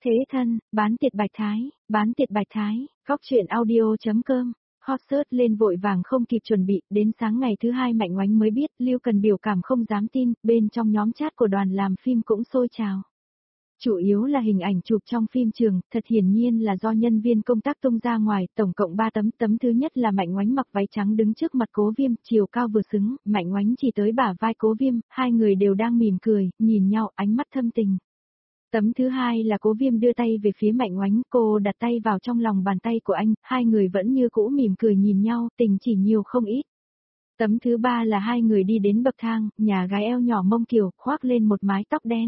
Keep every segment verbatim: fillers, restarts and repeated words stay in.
Thế thân, bán tiệt bạch thái, bán tiệt bạch thái, góc chuyện audio.com. Hot search lên vội vàng không kịp chuẩn bị, đến sáng ngày thứ hai Mạnh Oánh mới biết, Lưu Cần biểu cảm không dám tin, bên trong nhóm chat của đoàn làm phim cũng sôi trào. Chủ yếu là hình ảnh chụp trong phim trường, thật hiển nhiên là do nhân viên công tác tung ra ngoài, tổng cộng ba tấm, tấm thứ nhất là Mạnh Oánh mặc váy trắng đứng trước mặt Cố Viêm, chiều cao vừa xứng, Mạnh Oánh chỉ tới bả vai Cố Viêm, hai người đều đang mỉm cười, nhìn nhau ánh mắt thâm tình. Tấm thứ hai là Cố Viêm đưa tay về phía Mạnh Oánh, cô đặt tay vào trong lòng bàn tay của anh, hai người vẫn như cũ mỉm cười nhìn nhau, tình chỉ nhiều không ít. Tấm thứ ba là hai người đi đến bậc thang, nhà gái eo nhỏ mông kiều, khoác lên một mái tóc đen.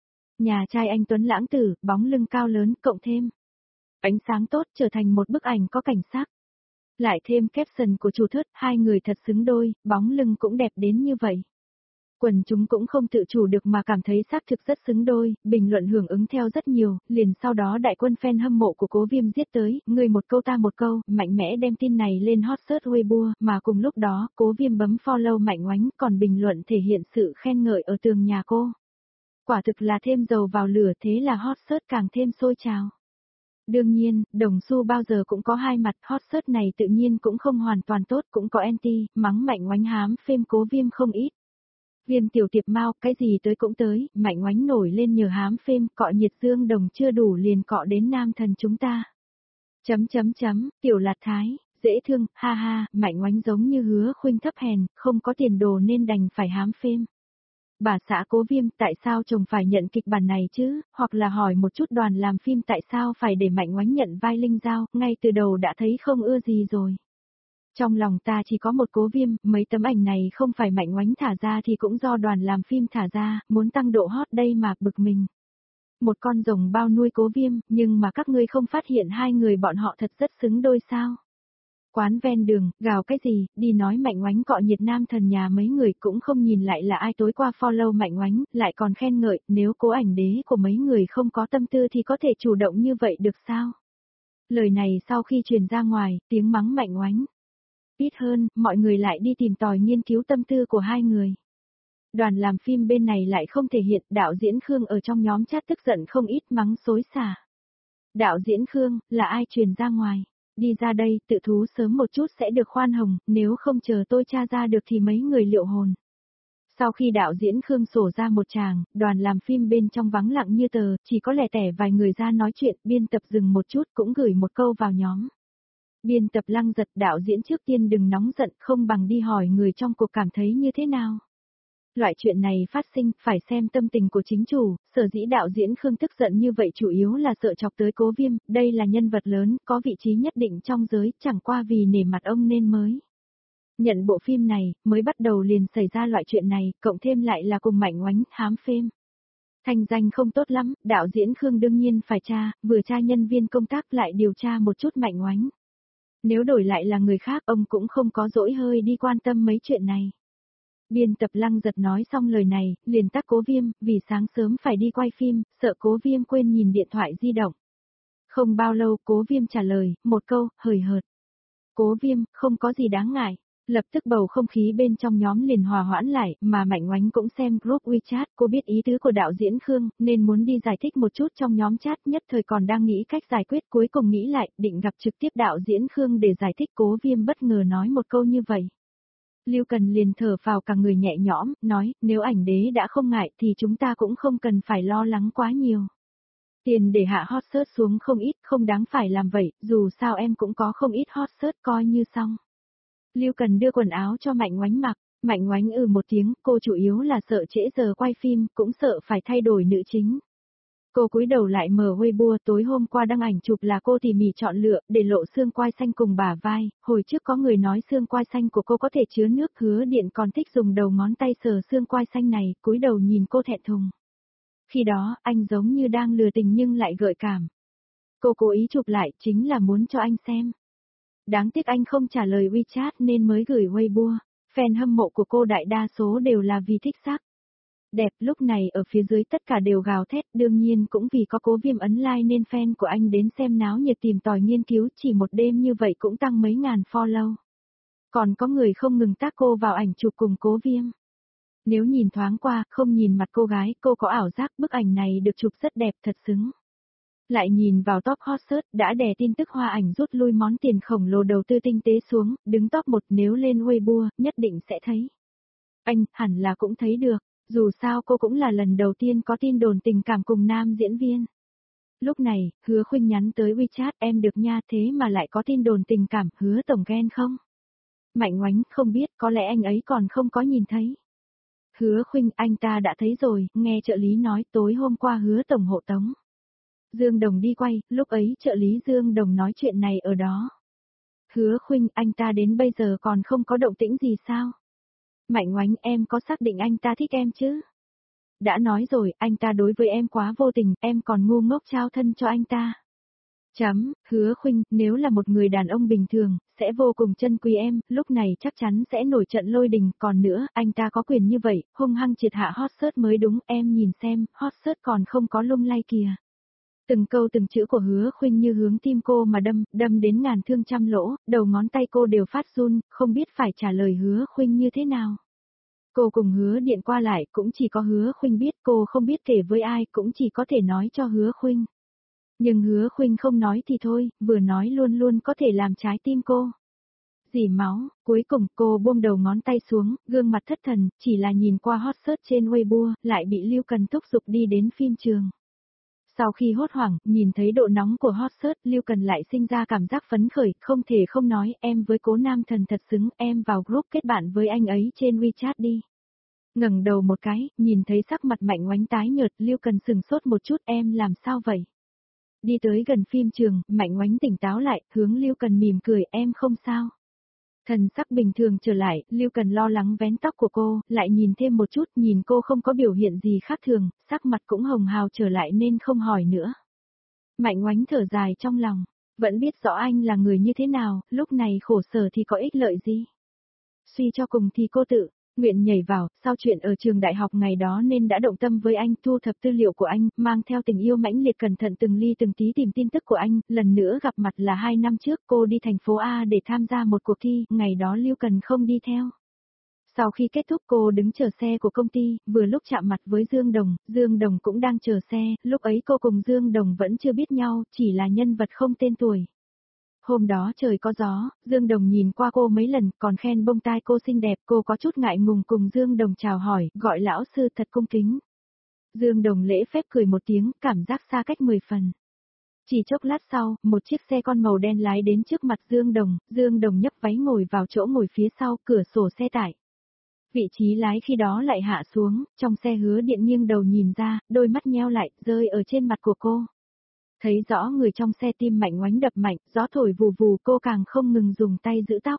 Nhà trai anh tuấn lãng tử, bóng lưng cao lớn, cộng thêm ánh sáng tốt trở thành một bức ảnh có cảnh sắc. Lại thêm caption của chủ thớt, hai người thật xứng đôi, bóng lưng cũng đẹp đến như vậy. Quần chúng cũng không tự chủ được mà cảm thấy xác thực rất xứng đôi, bình luận hưởng ứng theo rất nhiều, liền sau đó đại quân fan hâm mộ của Cố Viêm giết tới, người một câu ta một câu, mạnh mẽ đem tin này lên hot search Weibo, mà cùng lúc đó, Cố Viêm bấm follow Mạnh Oánh, còn bình luận thể hiện sự khen ngợi ở tường nhà cô. Quả thực là thêm dầu vào lửa, thế là hot search càng thêm sôi trào. Đương nhiên, đồng xu bao giờ cũng có hai mặt, hot search này tự nhiên cũng không hoàn toàn tốt, cũng có anti, mắng Mạnh Oánh hám phêm Cố Viêm không ít. Viêm tiểu tiệp mau, cái gì tới cũng tới, Mạnh Oánh nổi lên nhờ hám phêm, cọ nhiệt dương đồng chưa đủ liền cọ đến nam thần chúng ta. Chấm chấm chấm, tiểu lạt thái, dễ thương, ha ha, Mạnh Oánh giống như Hứa Khuynh thấp hèn, không có tiền đồ nên đành phải hám phêm. Bà xã Cố Viêm, tại sao chồng phải nhận kịch bản này chứ, hoặc là hỏi một chút đoàn làm phim tại sao phải để Mạnh Oánh nhận vai Linh Giao, ngay từ đầu đã thấy không ưa gì rồi. Trong lòng ta chỉ có một Cố Viêm, mấy tấm ảnh này không phải Mạnh Oánh thả ra thì cũng do đoàn làm phim thả ra, muốn tăng độ hot đây mà, bực mình. Một con rồng bao nuôi Cố Viêm, nhưng mà các ngươi không phát hiện hai người bọn họ thật rất xứng đôi sao. Quán ven đường, gào cái gì, đi nói Mạnh Oánh cọ nhiệt nam thần nhà mấy người cũng không nhìn lại là ai tối qua follow Mạnh Oánh, lại còn khen ngợi, nếu Cố ảnh đế của mấy người không có tâm tư thì có thể chủ động như vậy được sao. Lời này sau khi truyền ra ngoài, tiếng mắng Mạnh Oánh ít hơn, mọi người lại đi tìm tòi nghiên cứu tâm tư của hai người. Đoàn làm phim bên này lại không thể hiện, đạo diễn Khương ở trong nhóm chat tức giận không ít mắng xối xả. Đạo diễn Khương, là ai truyền ra ngoài? Đi ra đây, tự thú sớm một chút sẽ được khoan hồng, nếu không chờ tôi tra ra được thì mấy người liệu hồn. Sau khi đạo diễn Khương sổ ra một tràng, đoàn làm phim bên trong vắng lặng như tờ, chỉ có lẻ tẻ vài người ra nói chuyện, biên tập dừng một chút cũng gửi một câu vào nhóm. Biên tập Lăng giật, đạo diễn trước tiên đừng nóng giận, không bằng đi hỏi người trong cuộc cảm thấy như thế nào. Loại chuyện này phát sinh, phải xem tâm tình của chính chủ, sở dĩ đạo diễn Khương tức giận như vậy chủ yếu là sợ chọc tới Cố Viêm, đây là nhân vật lớn, có vị trí nhất định trong giới, chẳng qua vì nể mặt ông nên mới. Nhận bộ phim này, mới bắt đầu liền xảy ra loại chuyện này, cộng thêm lại là cùng Mạnh Oánh, hám phêm. Thành danh không tốt lắm, đạo diễn Khương đương nhiên phải tra, vừa tra nhân viên công tác lại điều tra một chút Mạnh Oánh. Nếu đổi lại là người khác ông cũng không có dỗi hơi đi quan tâm mấy chuyện này. Biên tập Lăng giật nói xong lời này, liền tắt Cố Viêm, vì sáng sớm phải đi quay phim, sợ Cố Viêm quên nhìn điện thoại di động. Không bao lâu Cố Viêm trả lời, một câu, hời hợt. Cố Viêm, không có gì đáng ngại. Lập tức bầu không khí bên trong nhóm liền hòa hoãn lại, mà Mạnh Oánh cũng xem group WeChat, cô biết ý tứ của đạo diễn Khương, nên muốn đi giải thích một chút trong nhóm chat, nhất thời còn đang nghĩ cách giải quyết, cuối cùng nghĩ lại, định gặp trực tiếp đạo diễn Khương để giải thích. Cố Viêm bất ngờ nói một câu như vậy. Lưu Cần liền thở vào cả người nhẹ nhõm, nói, nếu ảnh đế đã không ngại thì chúng ta cũng không cần phải lo lắng quá nhiều. Tiền để hạ hot search xuống không ít, không đáng phải làm vậy, dù sao em cũng có không ít hot search coi như xong. Lưu Cần đưa quần áo cho Mạnh Oánh mặc, Mạnh Oánh ừ một tiếng, cô chủ yếu là sợ trễ giờ quay phim, cũng sợ phải thay đổi nữ chính. Cô cúi đầu lại mở Weibo, tối hôm qua đăng ảnh chụp là cô tỉ mỉ chọn lựa, để lộ xương quai xanh cùng bả vai, hồi trước có người nói xương quai xanh của cô có thể chứa nước, Hứa Điện còn thích dùng đầu ngón tay sờ xương quai xanh này, cúi đầu nhìn cô thẹn thùng. Khi đó, anh giống như đang lừa tình nhưng lại gợi cảm. Cô cố ý chụp lại, chính là muốn cho anh xem. Đáng tiếc anh không trả lời WeChat nên mới gửi Weibo, fan hâm mộ của cô đại đa số đều là vì thích sắc. Đẹp, lúc này ở phía dưới tất cả đều gào thét, đương nhiên cũng vì có Cố Viêm ấn like nên fan của anh đến xem náo nhiệt tìm tòi nghiên cứu, chỉ một đêm như vậy cũng tăng mấy ngàn follow. Còn có người không ngừng tag cô vào ảnh chụp cùng Cố Viêm. Nếu nhìn thoáng qua, không nhìn mặt cô gái, cô có ảo giác bức ảnh này được chụp rất đẹp, thật xứng. Lại nhìn vào top hot search đã đè tin tức hoa ảnh rút lui món tiền khổng lồ đầu tư tinh tế xuống, đứng top một nếu lên Weibo, nhất định sẽ thấy. Anh, hẳn là cũng thấy được, dù sao cô cũng là lần đầu tiên có tin đồn tình cảm cùng nam diễn viên. Lúc này, Hứa Khuynh nhắn tới WeChat em được nha thế mà lại có tin đồn tình cảm Hứa tổng ghen không? Mạnh Oánh không biết có lẽ anh ấy còn không có nhìn thấy. Hứa Khuynh anh ta đã thấy rồi, nghe trợ lý nói tối hôm qua Hứa tổng hộ tống. Dương Đồng đi quay, lúc ấy trợ lý Dương Đồng nói chuyện này ở đó. Hứa Khuynh anh ta đến bây giờ còn không có động tĩnh gì sao? Mạnh Oánh em có xác định anh ta thích em chứ? Đã nói rồi, anh ta đối với em quá vô tình, em còn ngu ngốc trao thân cho anh ta. Chấm, Hứa Khuynh, nếu là một người đàn ông bình thường, sẽ vô cùng trân quý em, lúc này chắc chắn sẽ nổi trận lôi đình, còn nữa, anh ta có quyền như vậy, hung hăng triệt hạ hot search mới đúng, em nhìn xem, hot search còn không có lung lay kìa. Từng câu từng chữ của Hứa Khuynh như hướng tim cô mà đâm, đâm đến ngàn thương trăm lỗ, đầu ngón tay cô đều phát run, không biết phải trả lời Hứa Khuynh như thế nào. Cô cùng Hứa Điện qua lại cũng chỉ có Hứa Khuynh biết, cô không biết kể với ai cũng chỉ có thể nói cho Hứa Khuynh. Nhưng Hứa Khuynh không nói thì thôi, vừa nói luôn luôn có thể làm trái tim cô. Dỉ máu, cuối cùng cô buông đầu ngón tay xuống, gương mặt thất thần, chỉ là nhìn qua hot search trên Weibo, lại bị Lưu Cần thúc giục đi đến phim trường. Sau khi hốt hoảng, nhìn thấy độ nóng của hot search, Lưu Cần lại sinh ra cảm giác phấn khởi, không thể không nói, em với Cố Nam Thần thật xứng, em vào group kết bạn với anh ấy trên WeChat đi. Ngẩng đầu một cái, nhìn thấy sắc mặt Mạnh Oánh tái nhợt, Lưu Cần sừng sốt một chút, em làm sao vậy? Đi tới gần phim trường, Mạnh Oánh tỉnh táo lại, hướng Lưu Cần mỉm cười, em không sao. Thần sắc bình thường trở lại, Lưu Cần lo lắng vén tóc của cô, lại nhìn thêm một chút, nhìn cô không có biểu hiện gì khác thường, sắc mặt cũng hồng hào trở lại nên không hỏi nữa. Mạnh Oánh thở dài trong lòng, vẫn biết rõ anh là người như thế nào, lúc này khổ sở thì có ích lợi gì. Suy cho cùng thì cô tự nguyện nhảy vào, sau chuyện ở trường đại học ngày đó nên đã động tâm với anh, thu thập tư liệu của anh, mang theo tình yêu mãnh liệt cẩn thận từng ly từng tí tìm tin tức của anh, lần nữa gặp mặt là hai năm trước cô đi thành phố A để tham gia một cuộc thi, ngày đó Lưu Cần không đi theo. Sau khi kết thúc cô đứng chờ xe của công ty, vừa lúc chạm mặt với Dương Đồng, Dương Đồng cũng đang chờ xe, lúc ấy cô cùng Dương Đồng vẫn chưa biết nhau, chỉ là nhân vật không tên tuổi. Hôm đó trời có gió, Dương Đồng nhìn qua cô mấy lần còn khen bông tai cô xinh đẹp, cô có chút ngại ngùng cùng Dương Đồng chào hỏi, gọi lão sư thật cung kính. Dương Đồng lễ phép cười một tiếng, cảm giác xa cách mười phần. Chỉ chốc lát sau, một chiếc xe con màu đen lái đến trước mặt Dương Đồng, Dương Đồng nhấc váy ngồi vào chỗ ngồi phía sau cửa sổ xe tải. Vị trí lái khi đó lại hạ xuống, trong xe Hứa Điện nghiêng đầu nhìn ra, đôi mắt nheo lại, rơi ở trên mặt của cô. Thấy rõ người trong xe tim Mạnh Oánh đập mạnh, gió thổi vù vù cô càng không ngừng dùng tay giữ tóc.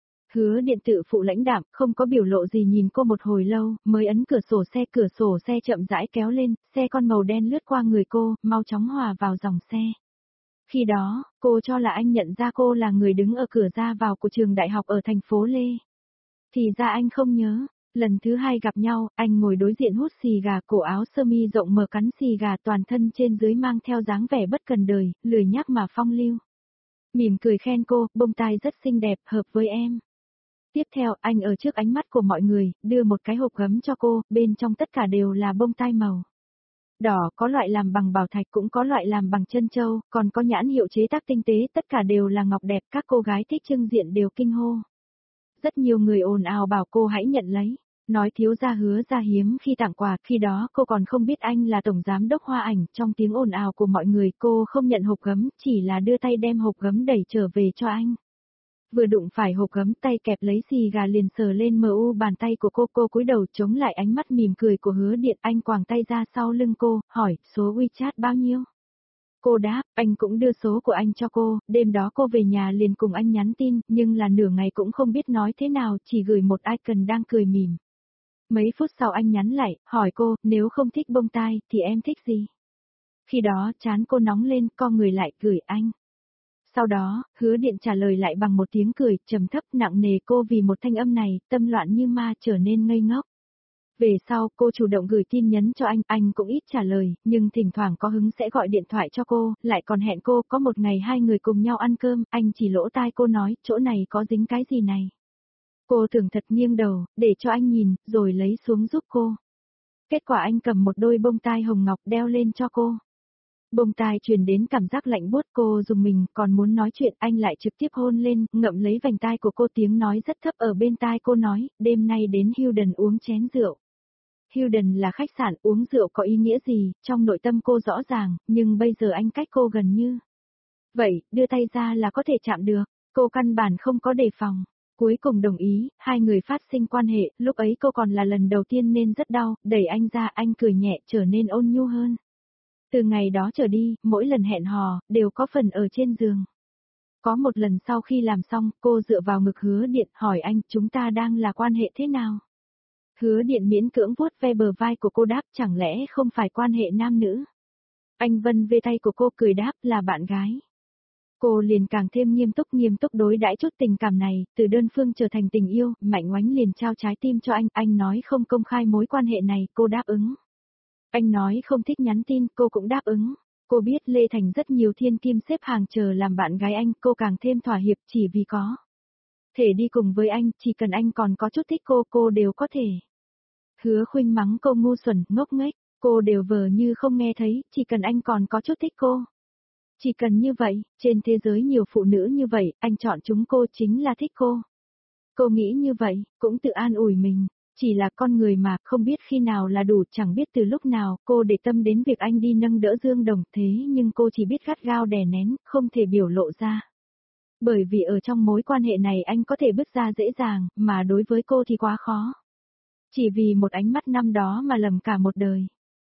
Hứa Điện tự phụ lãnh đạm, không có biểu lộ gì nhìn cô một hồi lâu, mới ấn cửa sổ xe cửa sổ xe chậm rãi kéo lên, xe con màu đen lướt qua người cô, mau chóng hòa vào dòng xe. Khi đó, cô cho là anh nhận ra cô là người đứng ở cửa ra vào của trường đại học ở thành phố Lê. Thì ra anh không nhớ. Lần thứ hai gặp nhau, anh ngồi đối diện hút xì gà, cổ áo sơ mi rộng mở cắn xì gà, toàn thân trên dưới mang theo dáng vẻ bất cần đời, lười nhác mà phong lưu. Mỉm cười khen cô, bông tai rất xinh đẹp, hợp với em. Tiếp theo, anh ở trước ánh mắt của mọi người, đưa một cái hộp gấm cho cô, bên trong tất cả đều là bông tai màu đỏ, có loại làm bằng bảo thạch cũng có loại làm bằng chân châu, còn có nhãn hiệu chế tác tinh tế, tất cả đều là ngọc đẹp, các cô gái thích trưng diện đều kinh hô. Rất nhiều người ồn ào bảo cô hãy nhận lấy, nói thiếu gia Hứa ra hiếm khi tặng quà, khi đó cô còn không biết anh là tổng giám đốc hoa ảnh, trong tiếng ồn ào của mọi người cô không nhận hộp gấm, chỉ là đưa tay đem hộp gấm đẩy trở về cho anh. Vừa đụng phải hộp gấm tay kẹp lấy xì gà liền sờ lên mờ u bàn tay của cô, cô cúi đầu chống lại ánh mắt mỉm cười của Hứa Điện, anh quàng tay ra sau lưng cô, hỏi, số WeChat bao nhiêu? Cô đáp, anh cũng đưa số của anh cho cô, đêm đó cô về nhà liền cùng anh nhắn tin, nhưng là nửa ngày cũng không biết nói thế nào, chỉ gửi một icon đang cười mỉm. Mấy phút sau anh nhắn lại, hỏi cô, nếu không thích bông tai, thì em thích gì? Khi đó, trán cô nóng lên, co người lại, gửi anh. Sau đó, Hứa Điện trả lời lại bằng một tiếng cười, trầm thấp nặng nề, cô vì một thanh âm này, tâm loạn như ma trở nên ngây ngốc. Về sau, cô chủ động gửi tin nhắn cho anh, anh cũng ít trả lời, nhưng thỉnh thoảng có hứng sẽ gọi điện thoại cho cô, lại còn hẹn cô, có một ngày hai người cùng nhau ăn cơm, anh chỉ lỗ tai cô nói, chỗ này có dính cái gì này. Cô tưởng thật nghiêng đầu, để cho anh nhìn, rồi lấy xuống giúp cô. Kết quả anh cầm một đôi bông tai hồng ngọc đeo lên cho cô. Bông tai truyền đến cảm giác lạnh buốt, cô dùng mình, còn muốn nói chuyện, anh lại trực tiếp hôn lên, ngậm lấy vành tai của cô, tiếng nói rất thấp ở bên tai cô nói, đêm nay đến Hilton uống chén rượu. Hilton là khách sạn, uống rượu có ý nghĩa gì, trong nội tâm cô rõ ràng, nhưng bây giờ anh cách cô gần như. Vậy, đưa tay ra là có thể chạm được, cô căn bản không có đề phòng. Cuối cùng đồng ý, hai người phát sinh quan hệ, lúc ấy cô còn là lần đầu tiên nên rất đau, đẩy anh ra, anh cười nhẹ, trở nên ôn nhu hơn. Từ ngày đó trở đi, mỗi lần hẹn hò, đều có phần ở trên giường. Có một lần sau khi làm xong, cô dựa vào ngực Hứa Điện, hỏi anh, chúng ta đang là quan hệ thế nào? Hứa Điện miễn cưỡng vuốt ve bờ vai của cô đáp, chẳng lẽ không phải quan hệ nam nữ? Anh vân về tay của cô cười đáp, là bạn gái. Cô liền càng thêm nghiêm túc nghiêm túc đối đãi chút tình cảm này, từ đơn phương trở thành tình yêu, Mạnh Oánh liền trao trái tim cho anh, anh nói không công khai mối quan hệ này, cô đáp ứng. Anh nói không thích nhắn tin, cô cũng đáp ứng. Cô biết Lê Thành rất nhiều thiên kim xếp hàng chờ làm bạn gái anh, cô càng thêm thỏa hiệp chỉ vì có thể đi cùng với anh, chỉ cần anh còn có chút thích cô, cô đều có thể. Hứa Khuynh mắng cô ngu xuẩn, ngốc nghếch, cô đều vờ như không nghe thấy, chỉ cần anh còn có chút thích cô. Chỉ cần như vậy, trên thế giới nhiều phụ nữ như vậy, anh chọn chúng cô chính là thích cô. Cô nghĩ như vậy, cũng tự an ủi mình, chỉ là con người mà, không biết khi nào là đủ, chẳng biết từ lúc nào, cô để tâm đến việc anh đi nâng đỡ Dương Đồng, thế nhưng cô chỉ biết gắt gao đè nén, không thể biểu lộ ra. Bởi vì ở trong mối quan hệ này anh có thể bứt ra dễ dàng, mà đối với cô thì quá khó. Chỉ vì một ánh mắt năm đó mà lầm cả một đời.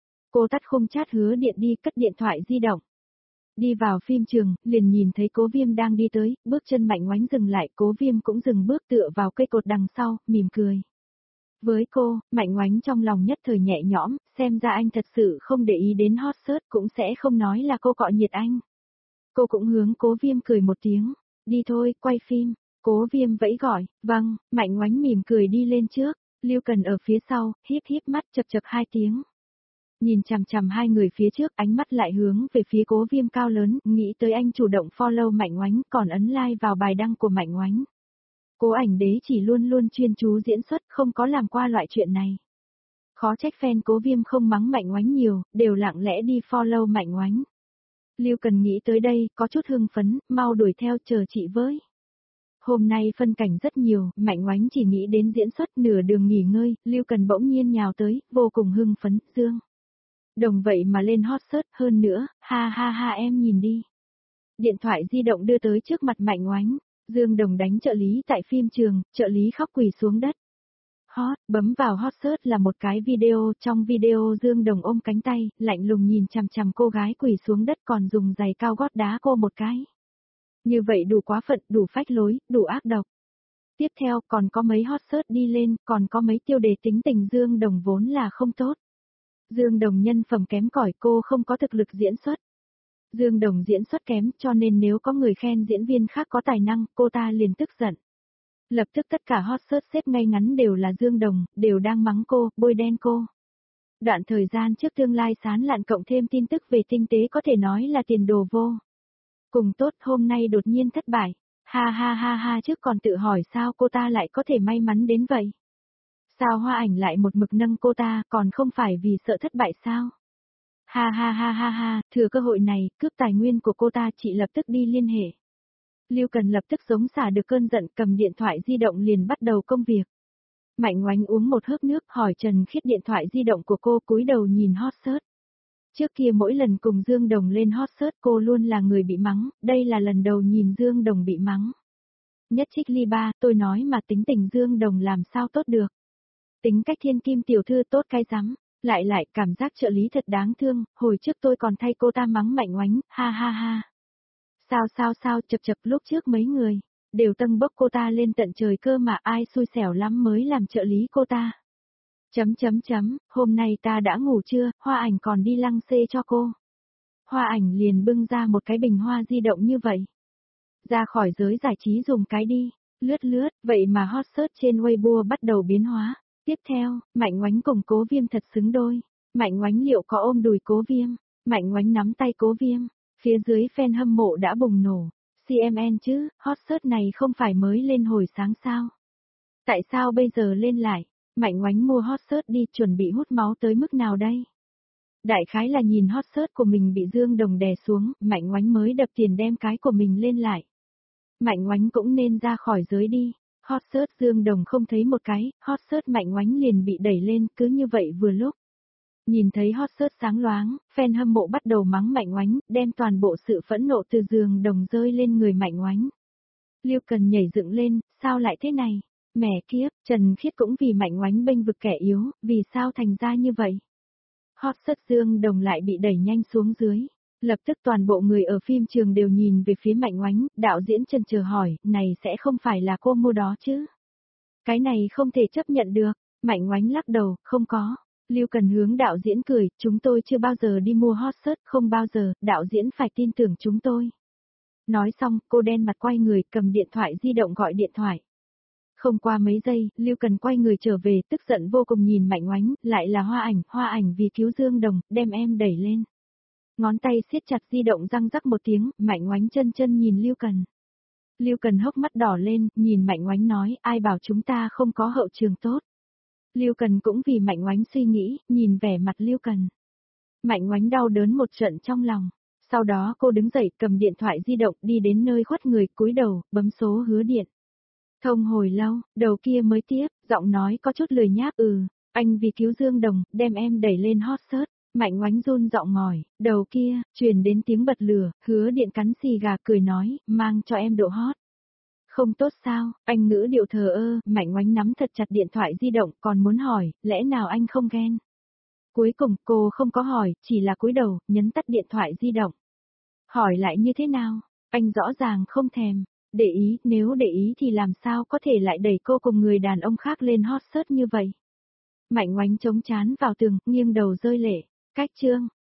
Cô tắt khung chat Hứa Điện đi, cất điện thoại di động. Đi vào phim trường, liền nhìn thấy Cố Viêm đang đi tới, bước chân Mạnh Oánh dừng lại, Cố Viêm cũng dừng bước tựa vào cây cột đằng sau, mỉm cười. Với cô, Mạnh Oánh trong lòng nhất thời nhẹ nhõm, xem ra anh thật sự không để ý đến hot search, cũng sẽ không nói là cô cọ nhiệt anh. Cô cũng hướng Cố Viêm cười một tiếng, đi thôi, quay phim. Cố Viêm vẫy gọi, vâng, Mạnh Oánh mỉm cười đi lên trước, Lưu Cần ở phía sau, híp híp mắt chập chập hai tiếng. Nhìn chằm chằm hai người phía trước, ánh mắt lại hướng về phía Cố Viêm cao lớn, nghĩ tới anh chủ động follow Mạnh Oánh, còn ấn like vào bài đăng của Mạnh Oánh. Cố Ảnh Đế chỉ luôn luôn chuyên chú diễn xuất, không có làm qua loại chuyện này. Khó trách fan Cố Viêm không mắng Mạnh Oánh nhiều, đều lặng lẽ đi follow Mạnh Oánh. Lưu Cần nghĩ tới đây, có chút hưng phấn, mau đuổi theo chờ chị với. Hôm nay phân cảnh rất nhiều, Mạnh Oánh chỉ nghĩ đến diễn xuất, nửa đường nghỉ ngơi, Lưu Cần bỗng nhiên nhào tới, vô cùng hưng phấn, Dương Đồng vậy mà lên hot search, hơn nữa, ha ha ha em nhìn đi. Điện thoại di động đưa tới trước mặt Mạnh Oánh, Dương Đồng đánh trợ lý tại phim trường, trợ lý khóc quỳ xuống đất. Hot, bấm vào hot search là một cái video, trong video Dương Đồng ôm cánh tay, lạnh lùng nhìn chằm chằm cô gái quỳ xuống đất còn dùng giày cao gót đá cô một cái. Như vậy đủ quá phận, đủ phách lối, đủ ác độc. Tiếp theo còn có mấy hot search đi lên, còn có mấy tiêu đề tính tình Dương Đồng vốn là không tốt. Dương Đồng nhân phẩm kém cỏi, cô không có thực lực diễn xuất. Dương Đồng diễn xuất kém, cho nên nếu có người khen diễn viên khác có tài năng, cô ta liền tức giận. Lập tức tất cả hot search xếp ngay ngắn đều là Dương Đồng, đều đang mắng cô, bôi đen cô. Đoạn thời gian trước tương lai sán lạn cộng thêm tin tức về tinh tế có thể nói là tiền đồ vô. Cùng tốt, hôm nay đột nhiên thất bại. Ha ha ha ha, trước còn tự hỏi sao cô ta lại có thể may mắn đến vậy. Sao Hoa Ảnh lại một mực nâng cô ta, còn không phải vì sợ thất bại sao? Ha ha ha ha ha, thừa cơ hội này, cướp tài nguyên của cô ta, chị lập tức đi liên hệ. Lưu Cần lập tức giống xả được cơn giận, cầm điện thoại di động liền bắt đầu công việc. Mạnh Oánh uống một hớp nước, hỏi Trần Khiết điện thoại di động của cô, cúi đầu nhìn hot search. Trước kia mỗi lần cùng Dương Đồng lên hot search cô luôn là người bị mắng, đây là lần đầu nhìn Dương Đồng bị mắng. Nhất trích ly ba, tôi nói mà tính tình Dương Đồng làm sao tốt được. Tính cách thiên kim tiểu thư tốt cái rắm, lại lại cảm giác trợ lý thật đáng thương, hồi trước tôi còn thay cô ta mắng Mạnh Oánh, ha ha ha. Sao sao sao, chập chập, lúc trước mấy người đều tâng bốc cô ta lên tận trời cơ mà ai xui xẻo lắm mới làm trợ lý cô ta. Chấm chấm chấm, hôm nay ta đã ngủ chưa, Hoa Ảnh còn đi lăng xê cho cô. Hoa Ảnh liền bưng ra một cái bình hoa di động như vậy. Ra khỏi giới giải trí dùng cái đi, lướt lướt, vậy mà hot search trên Weibo bắt đầu biến hóa. Tiếp theo, Mạnh Oánh cùng Cố Viêm thật xứng đôi. Mạnh Oánh liệu có ôm đùi Cố Viêm? Mạnh Oánh nắm tay Cố Viêm. Phía dưới fan hâm mộ đã bùng nổ. xê em en chứ, hot search này không phải mới lên hồi sáng sao? Tại sao bây giờ lên lại? Mạnh Oánh mua hot search đi, chuẩn bị hút máu tới mức nào đây? Đại khái là nhìn hot search của mình bị Dương Đồng đè xuống, Mạnh Ngoánh mới đập tiền đem cái của mình lên lại. Mạnh Ngoánh cũng nên ra khỏi giới đi. Hot search Dương Đồng không thấy một cái, hot search Mạnh Ngoánh liền bị đẩy lên, cứ như vậy vừa lúc. Nhìn thấy hot search sáng loáng, fan hâm mộ bắt đầu mắng Mạnh Ngoánh, đem toàn bộ sự phẫn nộ từ Dương Đồng rơi lên người Mạnh Ngoánh. Lưu Cần nhảy dựng lên, sao lại thế này? Mẹ kiếp, Trần Khiết cũng vì Mạnh Ngoánh bênh vực kẻ yếu, vì sao thành ra như vậy? Hot search Dương Đồng lại bị đẩy nhanh xuống dưới. Lập tức toàn bộ người ở phim trường đều nhìn về phía Mạnh Ngoánh, đạo diễn chần chờ hỏi, này sẽ không phải là cô mua đó chứ? Cái này không thể chấp nhận được. Mạnh Ngoánh lắc đầu, không có. Lưu Cần hướng đạo diễn cười, chúng tôi chưa bao giờ đi mua hot search, không bao giờ, đạo diễn phải tin tưởng chúng tôi. Nói xong, cô đen mặt quay người, cầm điện thoại di động gọi điện thoại. Không qua mấy giây, Lưu Cần quay người trở về, tức giận vô cùng nhìn Mạnh Ngoánh, lại là Hoa Ảnh, Hoa Ảnh vì cứu Dương Đồng, đem em đẩy lên. Ngón tay siết chặt di động răng rắc một tiếng, Mạnh Ngoánh chân chân nhìn Lưu Cần. Lưu Cần hốc mắt đỏ lên, nhìn Mạnh Ngoánh nói, ai bảo chúng ta không có hậu trường tốt. Lưu Cần cũng vì Mạnh Ngoánh suy nghĩ, nhìn vẻ mặt Lưu Cần. Mạnh Ngoánh đau đớn một trận trong lòng. Sau đó cô đứng dậy cầm điện thoại di động đi đến nơi khuất người, cúi đầu, bấm số hứa điện. Thông hồi lâu, đầu kia mới tiếp, giọng nói có chút lười nhác ừ, anh vì cứu Dương Đồng, đem em đẩy lên hot search. Mạnh Ngoánh run giọng ngỏi, đầu kia, truyền đến tiếng bật lửa, hứa điện cắn xì gà cười nói, mang cho em độ hot. Không tốt sao, anh ngữ điệu thờ ơ, Mạnh Ngoánh nắm thật chặt điện thoại di động, còn muốn hỏi, lẽ nào anh không ghen? Cuối cùng cô không có hỏi, chỉ là cúi đầu, nhấn tắt điện thoại di động. Hỏi lại như thế nào? Anh rõ ràng không thèm. Để ý, nếu để ý thì làm sao có thể lại đẩy cô cùng người đàn ông khác lên hot search như vậy? Mạnh Ngoánh chống chán vào tường, nghiêng đầu rơi lệ. Cách chương.